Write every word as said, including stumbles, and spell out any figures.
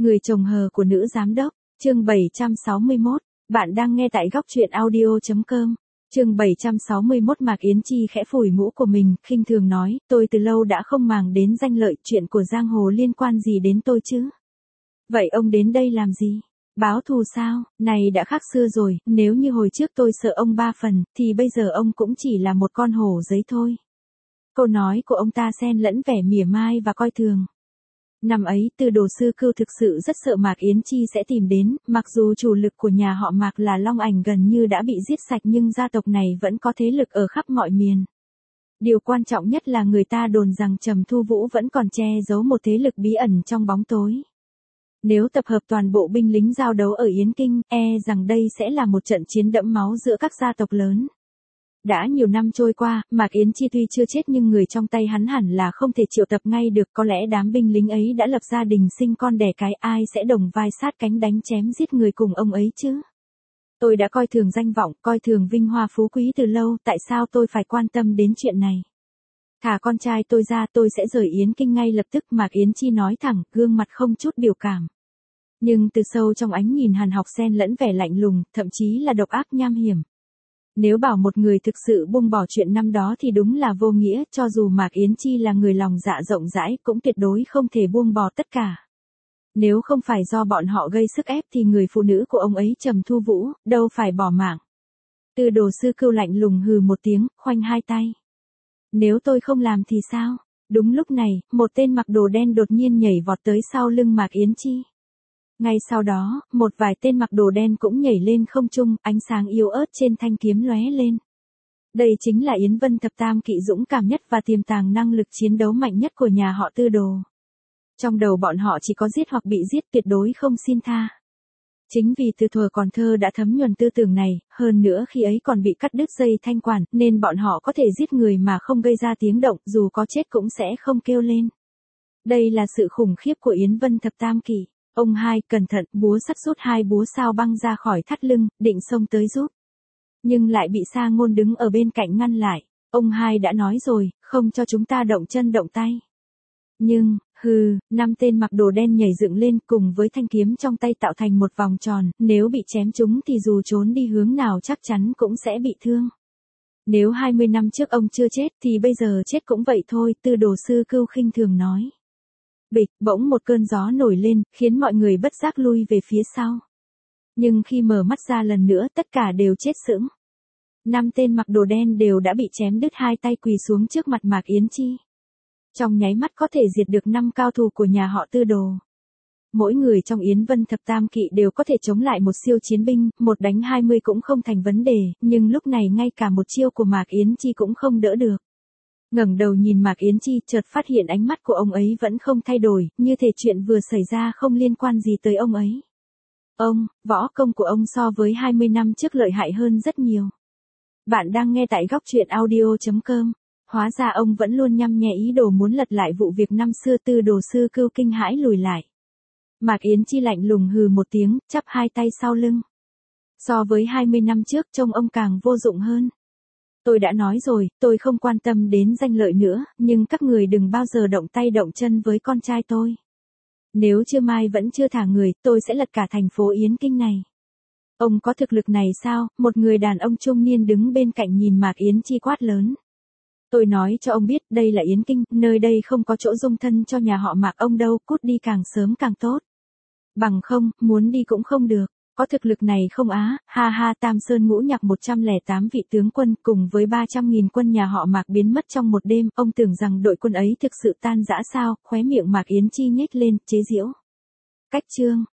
Người chồng hờ của nữ giám đốc, chương bảy trăm sáu mươi mốt, bạn đang nghe tại góc truyện audio.com. Chương bảy trăm sáu mươi mốt. Mạc Yến Chi khẽ phủi mũ của mình, khinh thường nói, tôi từ lâu đã không màng đến danh lợi, chuyện của giang hồ liên quan gì đến tôi chứ? Vậy ông đến đây làm gì? Báo thù sao? Này đã khác xưa rồi, nếu như hồi trước tôi sợ ông ba phần, thì bây giờ ông cũng chỉ là một con hổ giấy thôi. Câu nói của ông ta xen lẫn vẻ mỉa mai và coi thường. Năm ấy, Tư Đồ Sư Cưu thực sự rất sợ Mạc Yến Chi sẽ tìm đến, mặc dù chủ lực của nhà họ Mạc là Long Ảnh gần như đã bị giết sạch nhưng gia tộc này vẫn có thế lực ở khắp mọi miền. Điều quan trọng nhất là người ta đồn rằng Trầm Thu Vũ vẫn còn che giấu một thế lực bí ẩn trong bóng tối. Nếu tập hợp toàn bộ binh lính giao đấu ở Yến Kinh, e rằng đây sẽ là một trận chiến đẫm máu giữa các gia tộc lớn. Đã nhiều năm trôi qua, Mạc Yến Chi tuy chưa chết nhưng người trong tay hắn hẳn là không thể triệu tập ngay được, có lẽ đám binh lính ấy đã lập gia đình sinh con đẻ cái, ai sẽ đồng vai sát cánh đánh chém giết người cùng ông ấy chứ? Tôi đã coi thường danh vọng, coi thường vinh hoa phú quý từ lâu, tại sao tôi phải quan tâm đến chuyện này? Thả con trai tôi ra, tôi sẽ rời Yến Kinh ngay lập tức, Mạc Yến Chi nói thẳng, gương mặt không chút biểu cảm. Nhưng từ sâu trong ánh nhìn hàn học xen lẫn vẻ lạnh lùng, thậm chí là độc ác nham hiểm. Nếu bảo một người thực sự buông bỏ chuyện năm đó thì đúng là vô nghĩa, cho dù Mạc Yến Chi là người lòng dạ rộng rãi cũng tuyệt đối không thể buông bỏ tất cả. Nếu không phải do bọn họ gây sức ép thì người phụ nữ của ông ấy Trầm Thu Vũ, đâu phải bỏ mạng. Tư Đồ Sư Cưu lạnh lùng hừ một tiếng, khoanh hai tay. Nếu tôi không làm thì sao? Đúng lúc này, một tên mặc đồ đen đột nhiên nhảy vọt tới sau lưng Mạc Yến Chi. Ngay sau đó, một vài tên mặc đồ đen cũng nhảy lên không trung, ánh sáng yếu ớt trên thanh kiếm lóe lên. Đây chính là Yến Vân Thập Tam Kỵ dũng cảm nhất và tiềm tàng năng lực chiến đấu mạnh nhất của nhà họ Tư Đồ. Trong đầu bọn họ chỉ có giết hoặc bị giết, tuyệt đối không xin tha. Chính vì từ thuở còn thơ đã thấm nhuần tư tưởng này, hơn nữa khi ấy còn bị cắt đứt dây thanh quản, nên bọn họ có thể giết người mà không gây ra tiếng động, dù có chết cũng sẽ không kêu lên. Đây là sự khủng khiếp của Yến Vân Thập Tam Kỵ. Ông hai, cẩn thận, búa sắt rút hai búa sao băng ra khỏi thắt lưng, định xông tới giúp. Nhưng lại bị Sa Ngôn đứng ở bên cạnh ngăn lại. Ông hai đã nói rồi, không cho chúng ta động chân động tay. Nhưng, hừ, năm tên mặc đồ đen nhảy dựng lên cùng với thanh kiếm trong tay tạo thành một vòng tròn, nếu bị chém chúng thì dù trốn đi hướng nào chắc chắn cũng sẽ bị thương. Nếu hai mươi năm trước ông chưa chết thì bây giờ chết cũng vậy thôi, Tư Đồ Sư Cưu khinh thường nói. Bịch, bỗng một cơn gió nổi lên, khiến mọi người bất giác lui về phía sau. Nhưng khi mở mắt ra lần nữa, tất cả đều chết sững. Năm tên mặc đồ đen đều đã bị chém đứt hai tay quỳ xuống trước mặt Mạc Yến Chi. Trong nháy mắt có thể diệt được năm cao thủ của nhà họ Tư Đồ. Mỗi người trong Yến Vân Thập Tam Kỵ đều có thể chống lại một siêu chiến binh, một đánh hai mươi cũng không thành vấn đề, nhưng lúc này ngay cả một chiêu của Mạc Yến Chi cũng không đỡ được. Ngẩng đầu nhìn Mạc Yến Chi, chợt phát hiện ánh mắt của ông ấy vẫn không thay đổi, như thể chuyện vừa xảy ra không liên quan gì tới ông ấy. Ông, võ công của ông so với hai mươi năm trước lợi hại hơn rất nhiều. Bạn đang nghe tại góc truyện audio.com. Hóa ra ông vẫn luôn nhăm nhe ý đồ muốn lật lại vụ việc năm xưa. Tư Đồ Sư Cưu kinh hãi lùi lại. Mạc Yến Chi lạnh lùng hừ một tiếng, chắp hai tay sau lưng. So với hai mươi năm trước trông ông càng vô dụng hơn. Tôi đã nói rồi, tôi không quan tâm đến danh lợi nữa, nhưng các người đừng bao giờ động tay động chân với con trai tôi. Nếu trưa mai vẫn chưa thả người, tôi sẽ lật cả thành phố Yến Kinh này. Ông có thực lực này sao? Một người đàn ông trung niên đứng bên cạnh nhìn Mạc Yến Chi quát lớn. Tôi nói cho ông biết, đây là Yến Kinh, nơi đây không có chỗ dung thân cho nhà họ Mạc ông đâu, cút đi càng sớm càng tốt. Bằng không, muốn đi cũng không được. Có thực lực này không á, ha ha. Tam Sơn Ngũ Nhạc một trăm lẻ tám vị tướng quân cùng với ba trăm nghìn quân nhà họ Mạc biến mất trong một đêm, ông tưởng rằng đội quân ấy thực sự tan rã sao? Khóe miệng Mạc Yến Chi nhếch lên, chế giễu. Cách chương,